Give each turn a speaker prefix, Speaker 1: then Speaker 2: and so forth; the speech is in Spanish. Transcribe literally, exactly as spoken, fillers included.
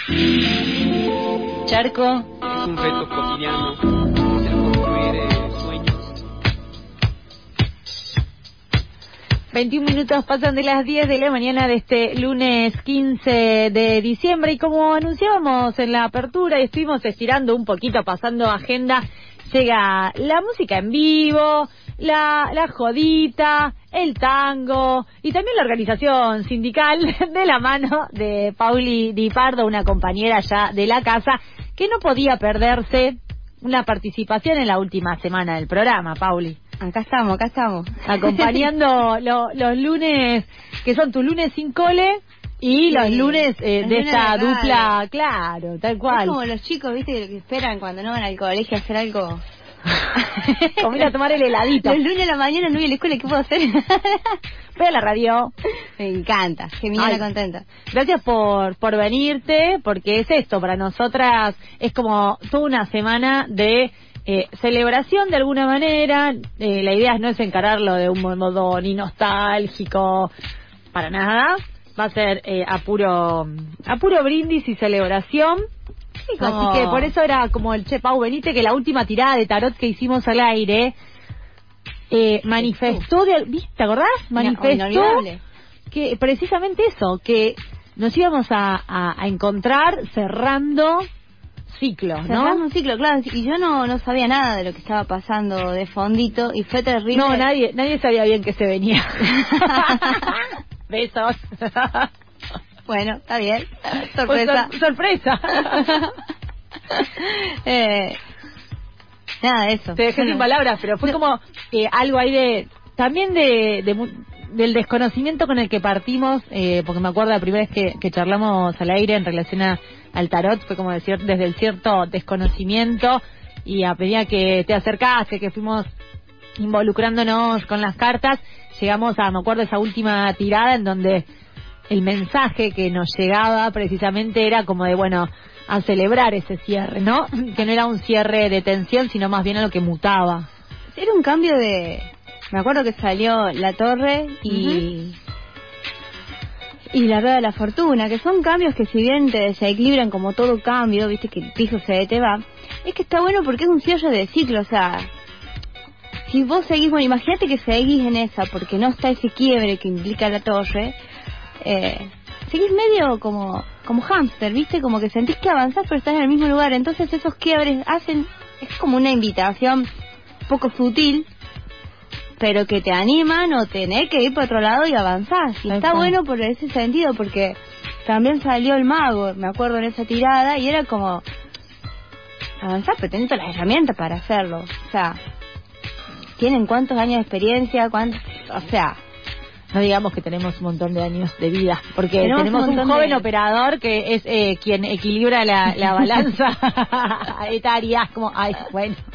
Speaker 1: Charco.
Speaker 2: Es un reto cotidiano, es el construir eh, sueños.
Speaker 1: veintiún minutos pasan de las diez de la mañana de este lunes quince de diciembre y como anunciábamos en la apertura y estuvimos estirando un poquito, pasando agenda, llega la música en vivo, la, la jodita, el tango y también la organización sindical de la mano de Pauli Di Pardo, una compañera ya de la casa que no podía perderse una participación en la última semana del programa, Pauli.
Speaker 3: Acá estamos, acá estamos.
Speaker 1: Acompañando lo, los lunes, que son tus lunes sin cole, y sí, los lunes eh, de esta de dupla, claro, tal cual.
Speaker 3: Es como los chicos, viste, que esperan cuando no van al colegio a hacer algo.
Speaker 1: Como ir a tomar el heladito.
Speaker 3: Los lunes a la mañana no voy a la escuela, ¿qué puedo hacer?
Speaker 1: Voy a la radio.
Speaker 3: Me encanta, genial, contenta.
Speaker 1: Gracias por, por venirte, porque es esto, para nosotras es como toda una semana de... Eh, celebración de alguna manera. Eh, la idea no es encararlo de un modo ni nostálgico para nada, va a ser eh, a puro a puro brindis y celebración. Sí, como... así que por eso era como el Che Pau Benítez, que la última tirada de tarot que hicimos al aire eh, manifestó de, ¿viste? ¿Te acordás? Manifestó
Speaker 3: no,
Speaker 1: que precisamente eso, que nos íbamos a, a, a encontrar cerrando ciclo, ¿no?
Speaker 3: Cerrando un ciclo, claro, y yo no no sabía nada de lo que estaba pasando de fondito y fue terrible.
Speaker 1: No, nadie nadie sabía bien que se venía. Besos.
Speaker 3: Bueno, está bien. Sorpresa.
Speaker 1: Pues sor sorpresa.
Speaker 3: eh, nada de eso.
Speaker 1: Te dejé sin palabras, pero fue como eh, algo ahí de también de, de del desconocimiento con el que partimos, eh, porque me acuerdo la primera vez que, que charlamos al aire en relación a, al tarot, fue como decir, desde el cierto desconocimiento, y a medida que te acercaste, que fuimos involucrándonos con las cartas, llegamos a, me acuerdo, esa última tirada en donde el mensaje que nos llegaba precisamente era como de, bueno, a celebrar ese cierre, ¿no? Que no era un cierre de tensión, sino más bien a lo que mutaba.
Speaker 3: Era un cambio de... Me acuerdo que salió La Torre y... Uh-huh. Y La Rueda de la Fortuna, que son cambios que si bien te desequilibran como todo cambio, viste que el piso se te va, es que está bueno porque es un cierre de ciclo, o sea, si vos seguís, bueno, imagínate que seguís en esa, porque no está ese quiebre que implica La Torre, eh, seguís medio como como hámster, viste, como que sentís que avanzás pero estás en el mismo lugar, entonces esos quiebres hacen, es como una invitación poco sutil, pero que te animan o tenés que ir para otro lado y avanzar. Y está bueno por ese sentido, porque también salió el mago, me acuerdo en esa tirada, y era como avanzar, pero tenés todas las herramientas para hacerlo. O sea, ¿tienen cuántos años de experiencia? ¿Cuántos? O sea,
Speaker 1: no digamos que tenemos un montón de años de vida, porque tenemos,
Speaker 3: tenemos
Speaker 1: un, un joven
Speaker 3: de...
Speaker 1: operador que es eh, quien equilibra la, la balanza etaria, como, ay, bueno.